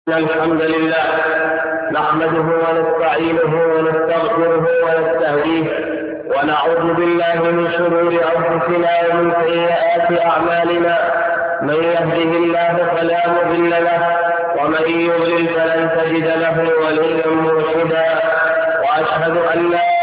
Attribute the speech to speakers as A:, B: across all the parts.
A: الحمد لله نحمده ونستعينه ونستغفره ونستهديه ونعوذ بالله من شرور أنفسنا ومن سيئات أعمالنا. من يهده الله فلا مضل له ومن يضلل فلن تجد له وليا مرشدا. وأشهد أن لا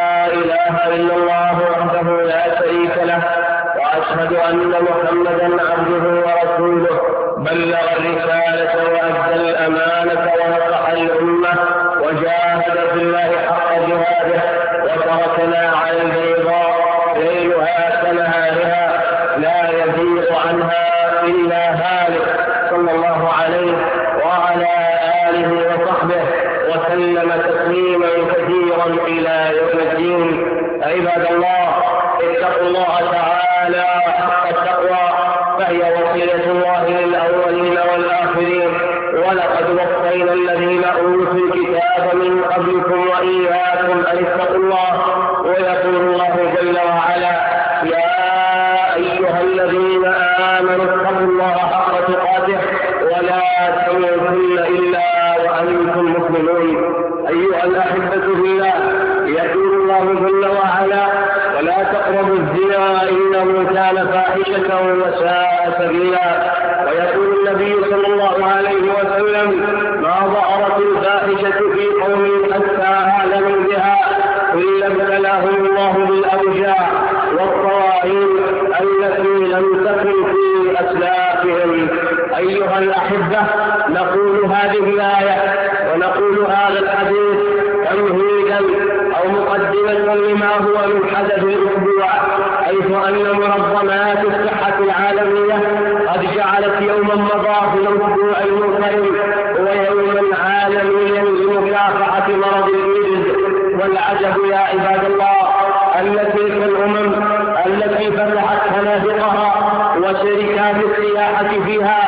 A: إله إلا الله وحده لا شريك له وأشهد أن محمدا عبده ورسوله بلغ الرسالة وأدى الأمانة ونصح الأمة وجاهد في الله حق جهاده وتركنا على البيضاء ليلها كنهارها لا يزيغ عنها إلا هالك صلى الله عليه وعلى آله وصحبه وسلم تسليما كثيرا إلى يوم الدين. عباد الله، اتقوا الله تعالى حق التقوى فهي وصية الله للأولين والآخرين. ولقد وصينا الذين أوتوا الكتاب من قبلكم وإياكم أن اتقوا الله. ويقول الله جل وعلا: يا أيها الذين آمنوا اتقوا الله حق تقاته ولا تموتن إلا وأنتم مسلمون. أيها الأحبة بالله، يقول الله جل وعلا: ولا تقربوا الزنا إنه كان فاحشة وساء سبيلا. ويقول النبي صلى الله عليه وسلم: ما ظهرت الفاحشة في قوم حتى أعلنوا بها إلا ابتلاهم الله بالأوجاع والطواعين التي لم تكن في أسلافهم. أيها الأحبة، نقول هذه الآية ونقول هذا الحديث تمهيدا أو مقدمة لما هو من حدث الأسبوع، حيث أن منظمات الصحة العالمية قد جعلت يوما مضى في الأسبوع المنصرم هو يوما عالميا لمكافحة مرض الإيدز. والعجب يا عباد الله أن تلك الأمم التي فتحت فنادقها وشركات السياحة فيها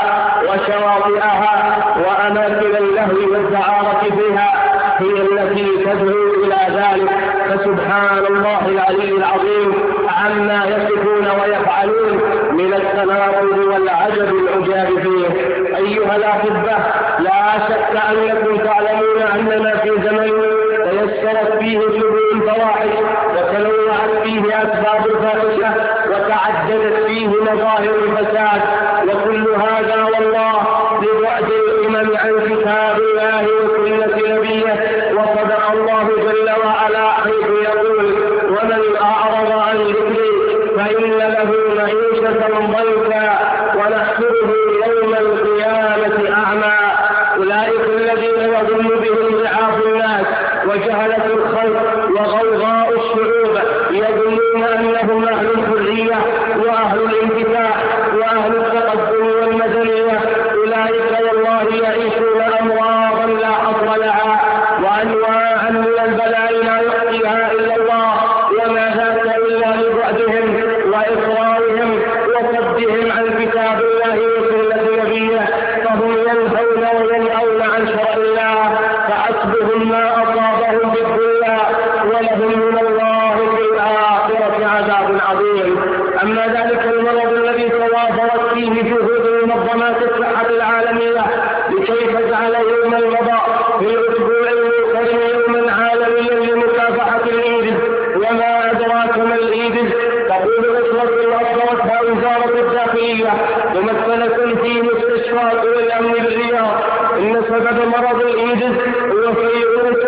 A: وشواطئها وأماكن اللهو والدعارة فيها هي التي تدعو إلى ذلك. فسبحان الله العلي العظيم عما يصفون ويفعلون من التناقض والعجب العجاب فيه. أيها الأحبة، لا شك أنكم تعلمون أننا في زمن تيسرت فيه شبه الفواحش وتنوعت فيه أسباب الفاحشة وتعددت فيه مظاهر الفساد، وكل هذا والله لبعد الأمم عن كتاب الله وسنة نبيه. وصدق الله جل وعلا حيث يقول: ومن أعرض عن ذكري فإن له معيشة ضنكا ونحشره يوم القيامة أعمى. أولئك الذين يظن بهم ضعاف الناس وجهلة الخلق وغوغاء الشعوب يظنون أنهم أهل الحرية وأهل الانفتاح وأهل التقدم والمدنية. أولئك والله يعيشون أمراضا لا حصر لها وأنواعا من البلاء لا يحصيها إلا الله، وما ذاك إلا لبعدهم وإصرارهم وصدهم عن كتاب الله وسنة نبيه، فهم ينهون وينأون عن شرع الله، فحسبهم ما أصابهم في الدنيا ولهم من الله في الآخرة عذاب عظيم. أما ذلك المرض الذي توافرت فيه جهود منظمات الصحة العالمية لكي تجعل يوم الوباء في الأسبوع المنصرم يوما عالميا لمكافحة الإيدز. وما أدراك ما الإيدز؟ تقول الأسرة الأصواتها وزارة الداخلية ممثلة في مستشفى الأمن بالرياض إن سبب مرض الإيدز هو فيروس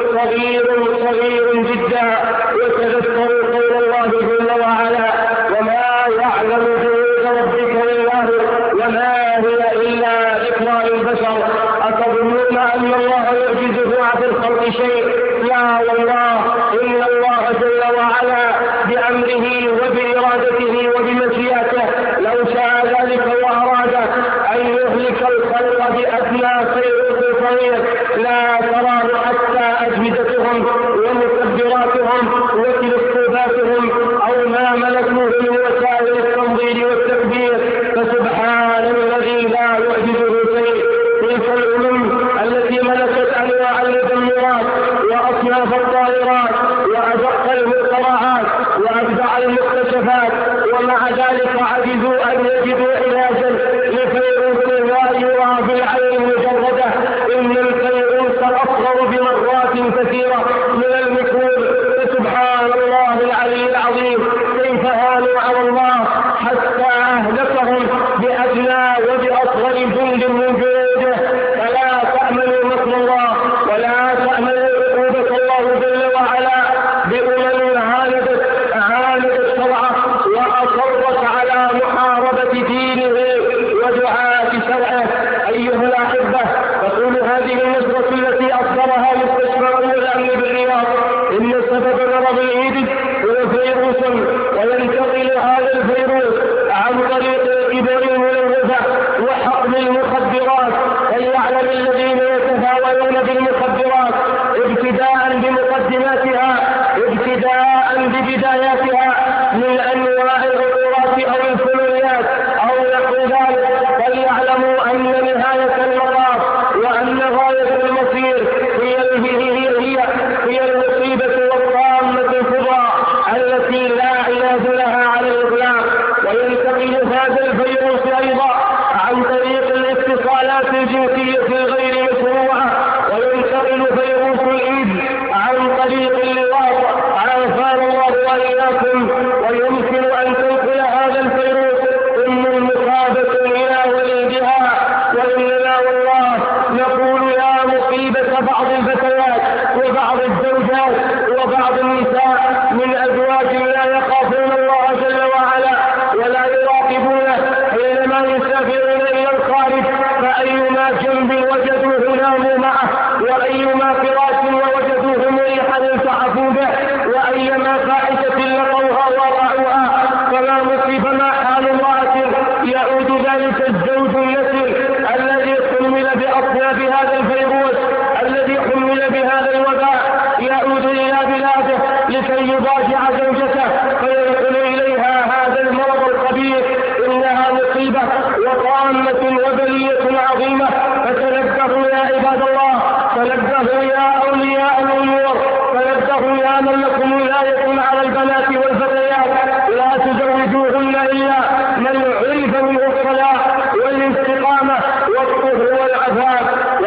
A: صغير جدا. وتذكروا قول الله جل وعلا: وما يعلم جنود ربك إلا هو وما هي إلا ذكرى للبشر. أتظنون أن الله يعجزه عن الخلق شيء؟ لا والله، إن الله جل وعلا بأمره وبإرادته وبمشيئته لو شاء ذلك وأراد أن يهلك الخلق بأدنى فيروس صغير لا تراه حتى أجهزتهم ومكبراتهم وتلسكوباتهم أو ما ملكوه من وسائل التنظير والتكبير. فسبحان الذي لا يعجزه شيء. تلك الأمم التي ملكت أنواع المدمرات وأصناف الطائرات وأدق المخترعات وأبدع المكتشفات، ومع ذلك عجزوا أن يجدوا علاجا لفيروس لا يرى بالعين المجردة الجنسية غير مشروعة، وينتقل فيروس الإيدز عن طريق اللواط عافانا الله وإياكم. ويمكن أن تنقل هذا الفيروس المصابة إلى وليدها. وإننا والله نقول يا مصيبة بعض الفتيات وبعض الزوجات وبعض النساء من أزواج لا يخافون الله جل وعلا ولا يراقبونه حينما يسافرون إلى الخارج، فأيما جنب وجدوه ناموا معه، وأيما فراش ووجدوه مريحا التحفوا به، وأيما فاحشة لقوها وضعوها. فما مصيب ما حال امرأة يعود ذلك الزوج النسل الذي حمل بأصناف هذا الفيروس، الذي حمل بهذا الوباء، يعود إلى بلاده لكي يضاجع زوجته فينقل إليها هذا المرض الخبيث. إنها مصيبة وطامة وبلية عظيمة. فتنبهوا يا عباد الله، تنبهوا يا أولياء الأمور، تنبهوا يا من لكم ولاية على البنات والفتيات. لا تزوجوهن إلا من عرف منه الصلاح والاستقامة والطهر والعفاف.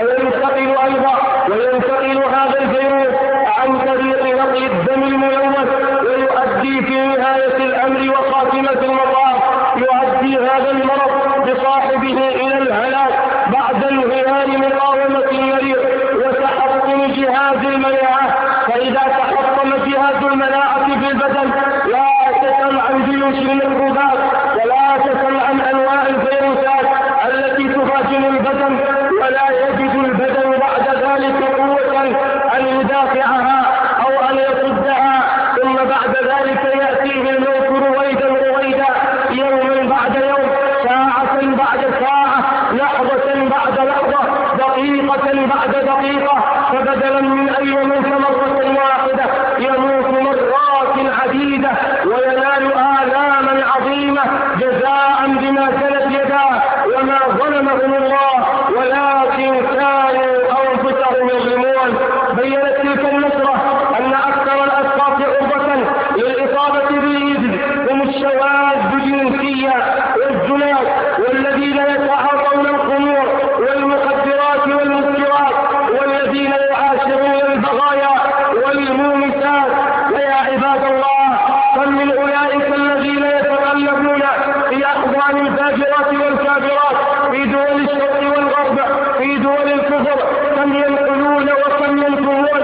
A: وينتقل هذا الفيروس عن طريق نقل الدم الملوث، ويؤدي في نهاية الأمر وخاتمة المطاف يؤدي هذا المرض بصاحبه إلى الهلاك بعد انهيار مقاومة المريض وتحطم جهاز المناعة. فإذا تحطم جهاز المناعة في البدن لا تسأل عن جيوش الميكروبات، ولا تسأل عن أنواع الفيروسات التي تهاجم البدن، ولا يجد البدن بعد ذلك قوة أن يدافعها أو أن يصدها. ثم بعد ذلك يأتيه الموت رويدا رويدا، يوما بعد يوم، ساعة بعد ساعة، لحظة بعد لحظة، دقيقة بعد دقيقة. فبدلا من أن يموت مرة واحدة يموت مرات عديدة وينال آلاما عظيمة جزاء بما كانت يداه. وما ظلمهم الله ولكن كانوا أنفسهم يظلمون. بيّنت تلك النشرة أن أكثر الأشخاص عرضة للإصابة بالإيدز هم الشواذ الجنسية والزنات، والذين يتعاطون الخمور والمخدرات والمسكرات، والذين يعاشرون البغايا والمومسات. ويا عباد الله، كم من أولئك الذين يتقلبون في أحضان الفاجرات والكافرات في دول الشرق والغرب، في دول الكفر، كم ينقلون وكم ينكرون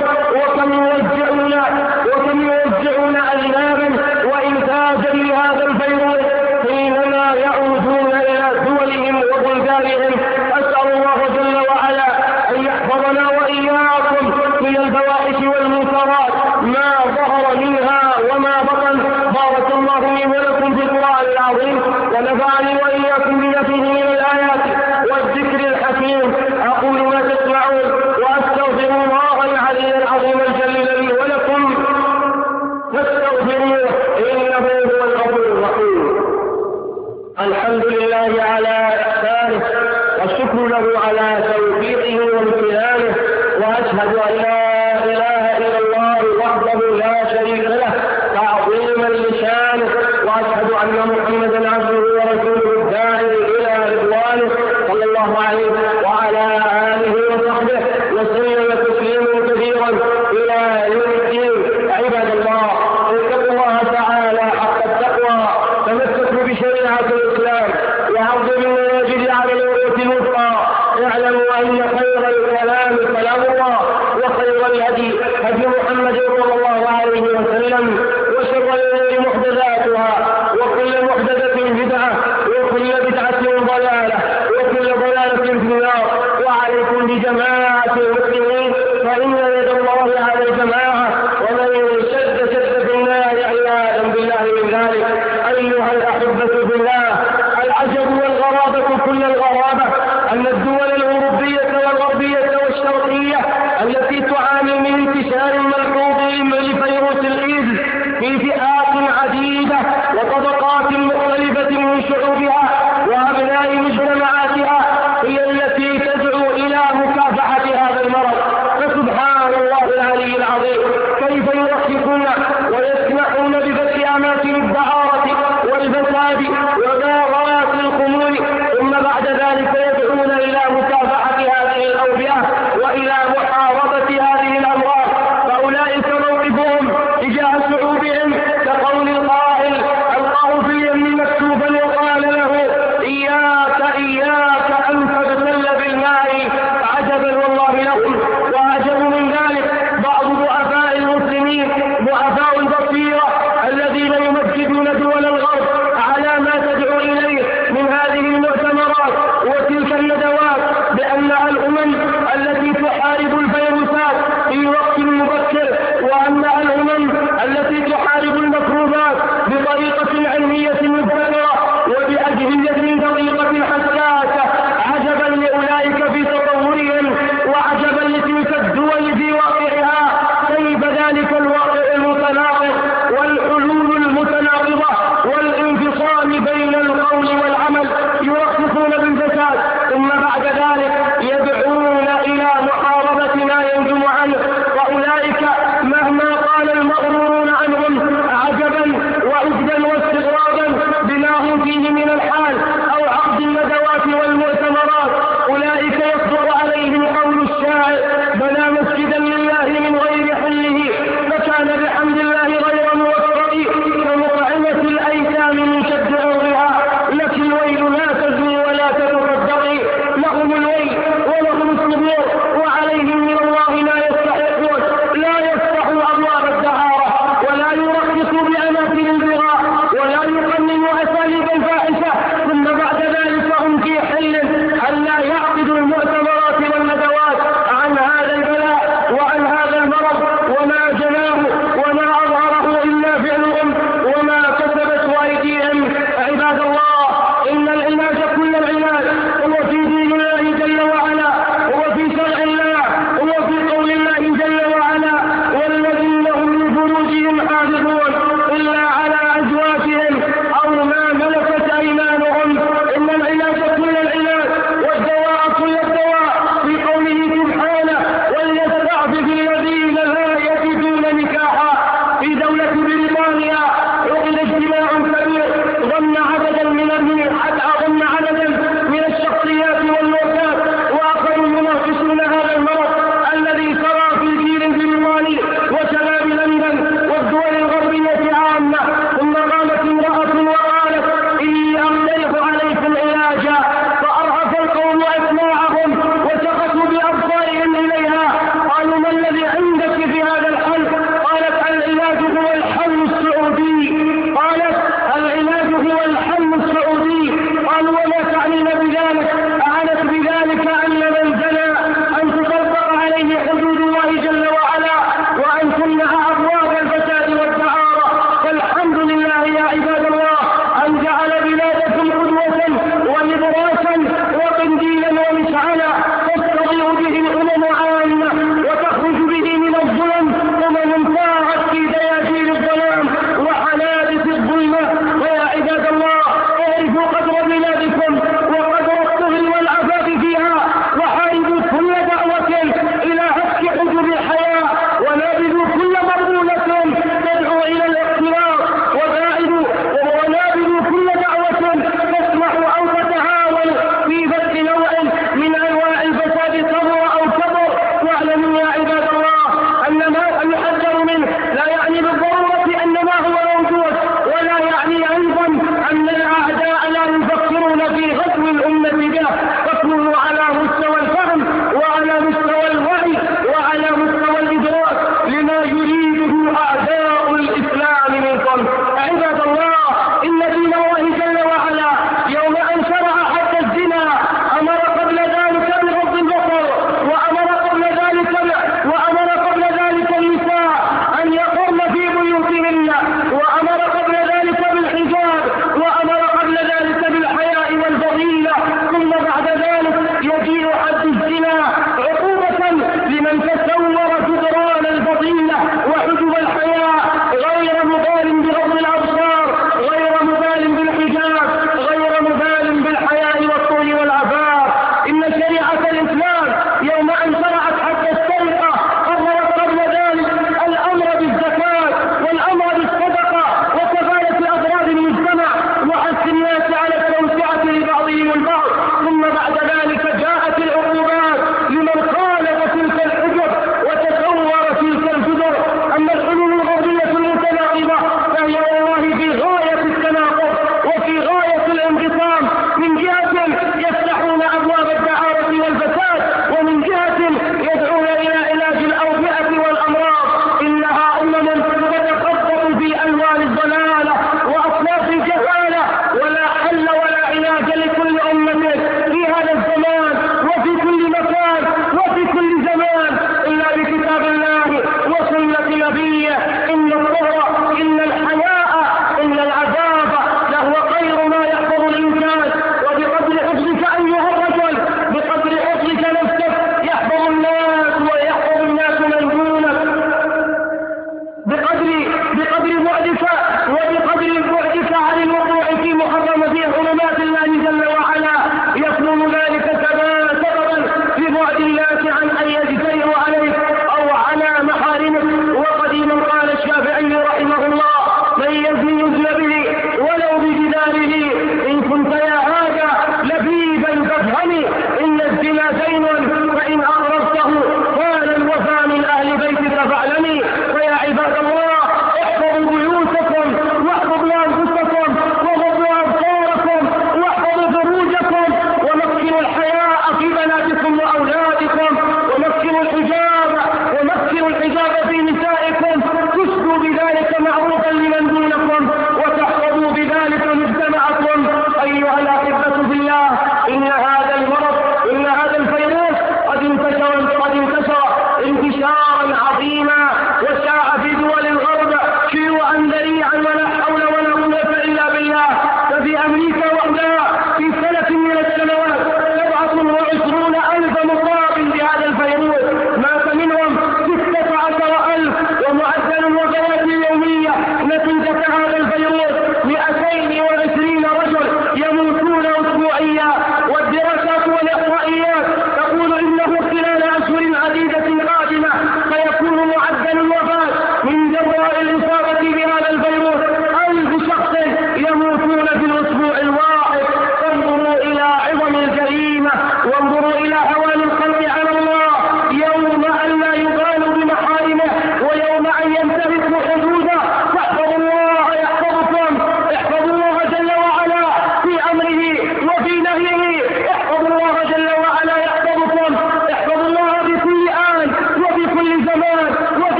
A: وكم يوزعون أجنابا وإنتاجا لهذا الفيروس حينما يعودون إلى دولهم وبلدانهم. أسأل الله جل وعلا أن يحفظنا وإياكم من الفواحش والمنكرات ما ظهر منها وما بطن. بارك الله لي ولكم في القرآن العظيم، ونفعني وإياكم بما فيه من الآيات والذكر الحكيم. أقول ما تسمعون وأستغفر الله العلي العظيم الجليل لي ولكم فاستغفروه إنه هو الغفور الرحيم. الحمد لله على إحسانه، والشكر له على توفيقه وامتنانه، وأشهد أن لا إله إلا الله وحده لا شريك له تعظيما لشانه، وأشهد أن محمدا عبده ورسوله الداعي إلى رضوانه صلى الله عليه وعلى آله وصحبه وسلم تسليما كثيرا إلى يوم الدين. عباد الله، اتقوا الله تعالى حق التقوى، تمسكوا بشريعة الإسلام وعظموا المواجد على العروة الوثقى. اعلموا أن خير الكلام كلام الله، وخير الهدي هدي محمد صلى الله عليه وسلم، وشر الأمور محدثاتها، وكل محدثة بدعة، وكل بدعة ضلالة، وكل ضلالة في النار. وعليكم بجماعة المسلمين، فإن يد الله على الجماعة، ومن شد في النار عياذا بالله من ذلك. أيها الأحبة بالله، العجب والغرابة كل الغرابة أن الدول الأوروبية والغربية والشرقية التي تعاني من انتشار ملحوظ لفيروس الإيدز في فئات عديدة وطبقات مختلفة من شعوبها وأبناء مجتمعاتها هي التي تدعو إلى مكافحة هذا المرض.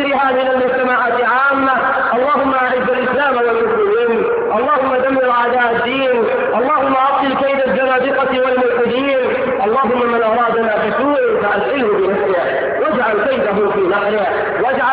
A: وغيرها من المجتمعات عامة. اللهم أعز الإسلام والمسلمين، اللهم دمر أعداء الدين، اللهم أبطل كيد الزنادقة والملحدين، اللهم من أرادنا بسوء فأشغله بنفسه واجعل كيده في نحره واجعل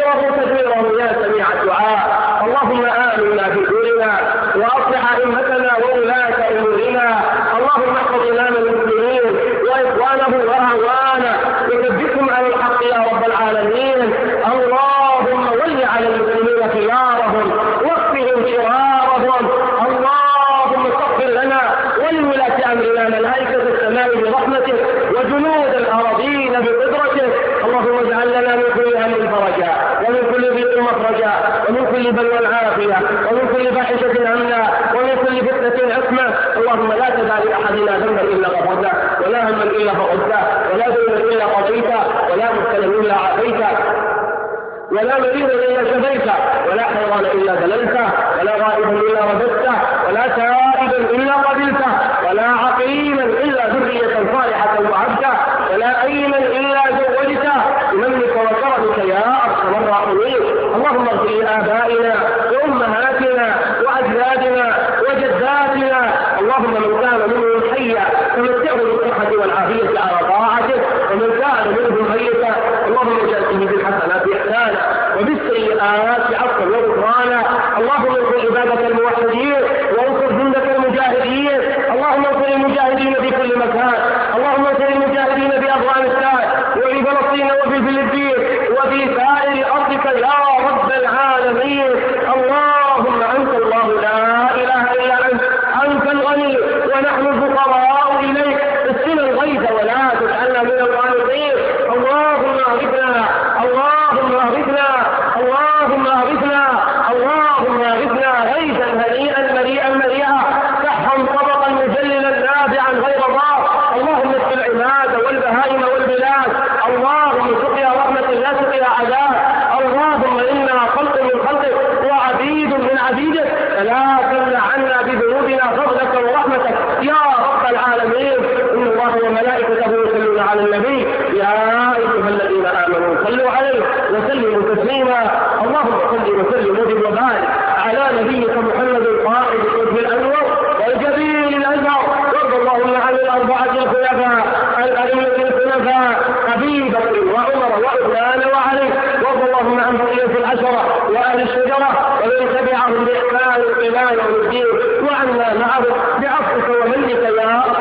A: تدبيره يا سميع الدعاء. اللهم آمنا في دورنا وأصلح أئمتنا وولاة أمورنا. اللهم احفظ إمام المسلمين وإخوانه وأهوانه وثبتهم على الحق يا رب العالمين. اللهم ول على المسلمين خيارهم واكفهم شرارهم. اللهم اغفر لنا ولولاة أمرنا ملائكة السماء برحمتك وجنود الأراضين بقدرتك. اللهم اجعل لنا من كل هم فرجا ومن كل ضيق مخرجا ومن كل بلوى عافية ومن كل فاحشة أمنا ومن كل فتنة عصمة. اللهم لا تدع لأحدنا ذنبا إلا غفرته ولا هما إلا فرجته ولا دينا إلا قضيته ولا مبتلا إلا عافيته ولا مريضا إلا شفيته ولا حيوان إلا دللته ولا غائبا إلا رددته ولا تائبا إلا قبلته ولا عقيما إلا ذرية صالحة وعبده ولا أيما إلا زوجته بمنك وكرمك يا أرحم الراحمين. اللهم اغفر لآبائنا وأمهاتنا وأجدادنا وجداتنا. اللهم من كان منهم حيا فمتعه بالصحة والعافية على طاعته ومن كان منهم ميتا اللهم اجعله بالحسنات إحسانا وبالسيئات عفوا وغفرانا. اللهم انصر عبادك الموحدين وانصر جندك المجاهدين. اللهم انصر المجاهدين في كل مكان. اللهم انصر المجاهدين في أفغانستان وفي فلسطين وفي الفلبين وفي سائر أرضك يا رب العالمين. اللهم أنت الله لا إله إلا أنت الغني ونحن الفقراء إليك. اسقنا الغيث ولا تجعلنا من القانطين. اللهم اغثنا اللهم اغثنا اللهم اغثنا اللهم اغثنا غيثا هنيئا مريئا مريئا سحا طبقا مجللا نافعا غير ضار. اللهم اسق العباد والبهائم والبلاد. اللهم سقيا رحمة لا سقيا عذاب. اللهم إنا خلق من خلقك وعبيد من عبيدك فلا تمنع عنا بذنوبنا فضلك ورحمتك يا رب العالمين. إن الله وملائكته يصلون على النبي يا أيها الذين آمنوا صلوا عليه وسلموا تسليما. اللهم صل وسلم وبارك على نبيك محمد القائد الوجه الأنور والجبين الأزهر. وارض اللهم عن الأربعة الخلفاء الأئمة الخلفاء أبي بكر وعمر وعثمان وعلي. وارض اللهم عن بقية العشرة وأهل الشجرة ومن تبعهم بإحسان إلى يوم الدين وعنا معهم بعفوك ومنك يا